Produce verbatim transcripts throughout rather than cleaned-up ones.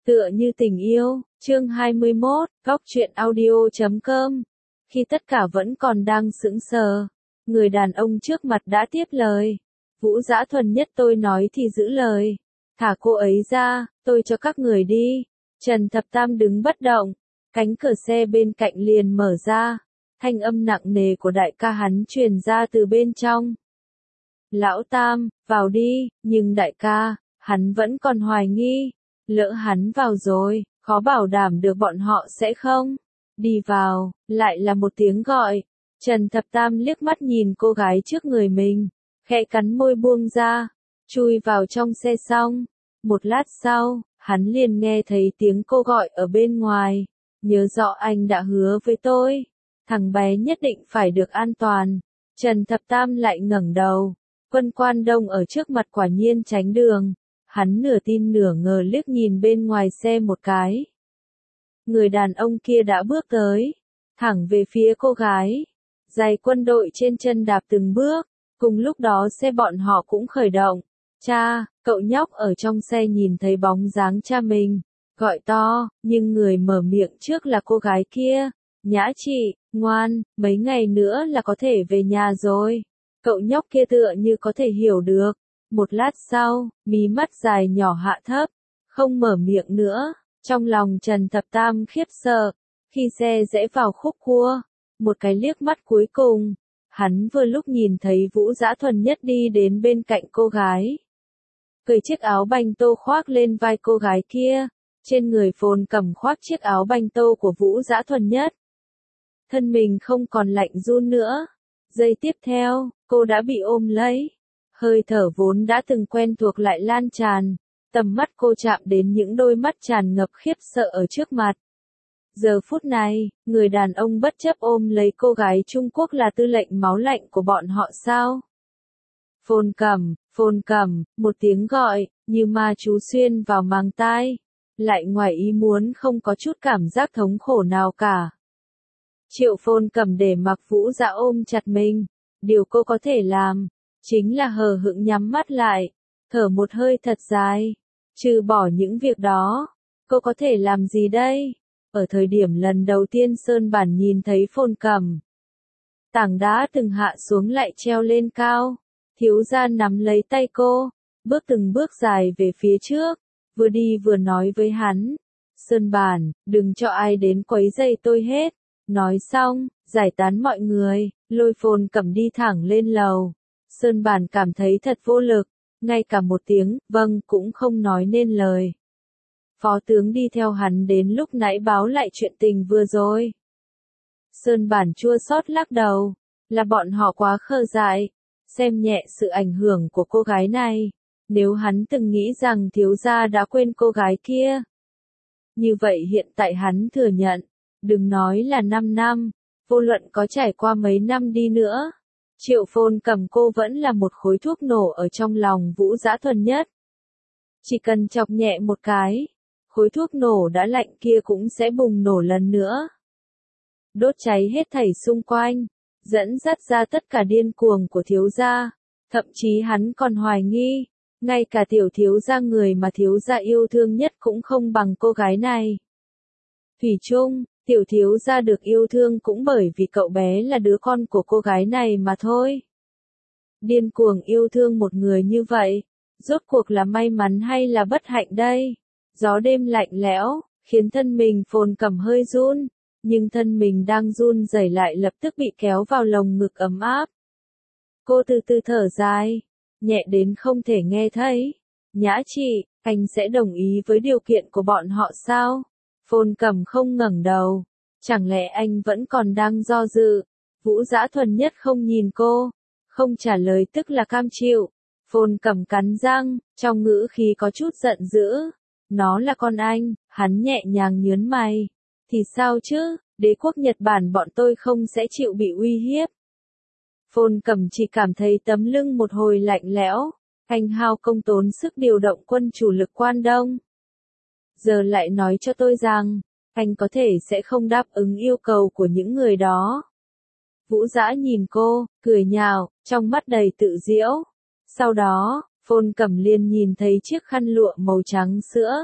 Tựa như tình yêu, chương hai mươi mốt, góc truyện audio chấm com. Khi tất cả vẫn còn đang sững sờ, người đàn ông trước mặt đã tiếp lời. Vũ Dã Thuần Nhất, tôi nói thì giữ lời. Thả cô ấy ra, tôi cho các người đi. Trần Thập Tam đứng bất động, cánh cửa xe bên cạnh liền mở ra. Thanh âm nặng nề của đại ca hắn truyền ra từ bên trong. Lão Tam, vào đi, nhưng đại ca, hắn vẫn còn hoài nghi. Lỡ hắn vào rồi, khó bảo đảm được bọn họ sẽ không. Đi vào, lại là một tiếng gọi. Trần Thập Tam liếc mắt nhìn cô gái trước người mình, khẽ cắn môi buông ra, chui vào trong xe xong. Một lát sau, hắn liền nghe thấy tiếng cô gọi ở bên ngoài. Nhớ rõ anh đã hứa với tôi, thằng bé nhất định phải được an toàn. Trần Thập Tam lại ngẩng đầu, Quân Quan Đông ở trước mặt quả nhiên tránh đường. Hắn nửa tin nửa ngờ liếc nhìn bên ngoài xe một cái. Người đàn ông kia đã bước tới, thẳng về phía cô gái. Giày quân đội trên chân đạp từng bước, cùng lúc đó xe bọn họ cũng khởi động. Cha, cậu nhóc ở trong xe nhìn thấy bóng dáng cha mình, gọi to, nhưng người mở miệng trước là cô gái kia. Nhã chị, ngoan, mấy ngày nữa là có thể về nhà rồi. Cậu nhóc kia tựa như có thể hiểu được. Một lát sau, mí mắt dài nhỏ hạ thấp, không mở miệng nữa. Trong lòng Trần Thập Tam khiếp sợ, khi xe rẽ vào khúc cua, một cái liếc mắt cuối cùng, hắn vừa lúc nhìn thấy Vũ Dã Thuần Nhất đi đến bên cạnh cô gái. Cởi chiếc áo banh tô khoác lên vai cô gái kia, trên người Phồn Cẩm khoác chiếc áo banh tô của Vũ Dã Thuần Nhất. Thân mình không còn lạnh run nữa. Giây tiếp theo, cô đã bị ôm lấy. Hơi thở vốn đã từng quen thuộc lại lan tràn, tầm mắt cô chạm đến những đôi mắt tràn ngập khiếp sợ ở trước mặt. Giờ phút này, người đàn ông bất chấp ôm lấy cô gái Trung Quốc là tư lệnh máu lạnh của bọn họ sao? Phồn Cẩm, Phồn Cẩm, một tiếng gọi, như ma chú xuyên vào màng tai, lại ngoài ý muốn không có chút cảm giác thống khổ nào cả. Triệu Phồn Cẩm để mặc Vũ Dã ôm chặt mình, điều cô có thể làm chính là hờ hững nhắm mắt lại, thở một hơi thật dài. Trừ bỏ những việc đó, cô có thể làm gì đây? Ở thời điểm lần đầu tiên Sơn Bản nhìn thấy Phồn Cẩm, tảng đá từng hạ xuống lại treo lên cao. Thiếu gia nắm lấy tay cô, bước từng bước dài về phía trước, vừa đi vừa nói với hắn. Sơn Bản, đừng cho ai đến quấy rầy tôi hết. Nói xong, giải tán mọi người, lôi Phồn Cẩm đi thẳng lên lầu. Sơn Bản cảm thấy thật vô lực, ngay cả một tiếng vâng cũng không nói nên lời. Phó tướng đi theo hắn đến lúc nãy báo lại chuyện tình vừa rồi. Sơn Bản chua xót lắc đầu, là bọn họ quá khờ dại, xem nhẹ sự ảnh hưởng của cô gái này. Nếu hắn từng nghĩ rằng thiếu gia đã quên cô gái kia, như vậy hiện tại hắn thừa nhận, đừng nói là năm năm, vô luận có trải qua mấy năm đi nữa, Triệu Phồn Cẩm cô vẫn là một khối thuốc nổ ở trong lòng Vũ Dã Thuần Nhất. Chỉ cần chọc nhẹ một cái, khối thuốc nổ đã lạnh kia cũng sẽ bùng nổ lần nữa. Đốt cháy hết thảy xung quanh, dẫn dắt ra tất cả điên cuồng của thiếu gia. Thậm chí hắn còn hoài nghi, ngay cả tiểu thiếu gia người mà thiếu gia yêu thương nhất cũng không bằng cô gái này. Thủy chung, tiểu thiếu gia được yêu thương cũng bởi vì cậu bé là đứa con của cô gái này mà thôi. Điên cuồng yêu thương một người như vậy, rốt cuộc là may mắn hay là bất hạnh đây? Gió đêm lạnh lẽo, khiến thân mình Phồn Cẩm hơi run, nhưng thân mình đang run rẩy lại lập tức bị kéo vào lồng ngực ấm áp. Cô từ từ thở dài, nhẹ đến không thể nghe thấy. Nhã chị, anh sẽ đồng ý với điều kiện của bọn họ sao? Phồn Cẩm không ngẩng đầu, chẳng lẽ anh vẫn còn đang do dự? Vũ Dã Thuần Nhất không nhìn cô, không trả lời tức là cam chịu. Phồn Cẩm cắn răng, trong ngữ khí có chút giận dữ. Nó là con anh, hắn nhẹ nhàng nhớn mày. Thì sao chứ, đế quốc Nhật Bản bọn tôi không sẽ chịu bị uy hiếp. Phồn Cẩm chỉ cảm thấy tấm lưng một hồi lạnh lẽo, anh hao công tốn sức điều động quân chủ lực Quan Đông. Giờ lại nói cho tôi rằng, anh có thể sẽ không đáp ứng yêu cầu của những người đó. Vũ Dã nhìn cô, cười nhạo, trong mắt đầy tự giễu. Sau đó, Phồn Cẩm liền nhìn thấy chiếc khăn lụa màu trắng sữa.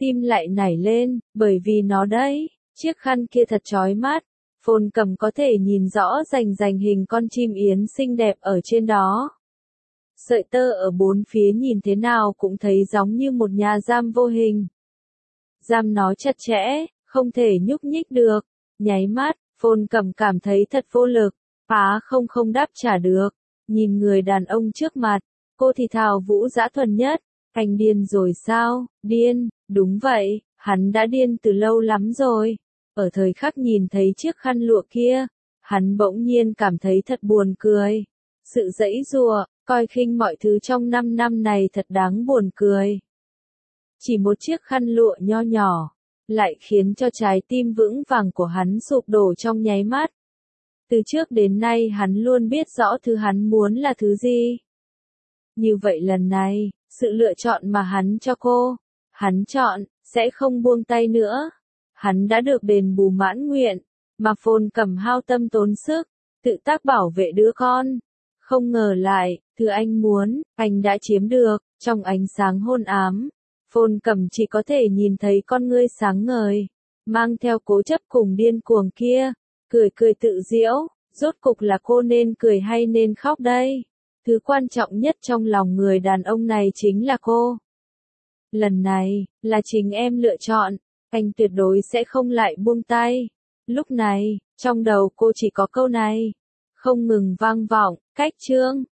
tim lại nảy lên, bởi vì nó đấy, chiếc khăn kia thật chói mắt. Phồn Cầm có thể nhìn rõ rành rành hình con chim yến xinh đẹp ở trên đó. Sợi tơ ở bốn phía nhìn thế nào cũng thấy giống như một nhà giam vô hình. Giam nó chặt chẽ, không thể nhúc nhích được. Nháy mắt, Phồn Cầm cảm thấy thật vô lực, phá không không đáp trả được. Nhìn người đàn ông trước mặt, cô thì thào Vũ Dã Thuần Nhất, anh điên rồi sao? Điên, đúng vậy, hắn đã điên từ lâu lắm rồi. Ở thời khắc nhìn thấy chiếc khăn lụa kia, hắn bỗng nhiên cảm thấy thật buồn cười. Sự giãy giụa, coi khinh mọi thứ trong năm năm này thật đáng buồn cười. Chỉ một chiếc khăn lụa nho nhỏ, lại khiến cho trái tim vững vàng của hắn sụp đổ trong nháy mắt. Từ trước đến nay hắn luôn biết rõ thứ hắn muốn là thứ gì. Như vậy lần này, sự lựa chọn mà hắn cho cô, hắn chọn, sẽ không buông tay nữa. Hắn đã được đền bù mãn nguyện, mà Phồn Cầm hao tâm tốn sức, tự tác bảo vệ đứa con. Không ngờ lại, thứ anh muốn, anh đã chiếm được, trong ánh sáng hôn ám. Phồn Cầm chỉ có thể nhìn thấy con ngươi sáng ngời, mang theo cố chấp cùng điên cuồng kia, cười cười tự giễu, rốt cục là cô nên cười hay nên khóc đây? Thứ quan trọng nhất trong lòng người đàn ông này chính là cô. Lần này, là chính em lựa chọn, anh tuyệt đối sẽ không lại buông tay. Lúc này, trong đầu cô chỉ có câu này, không ngừng vang vọng, cách chương.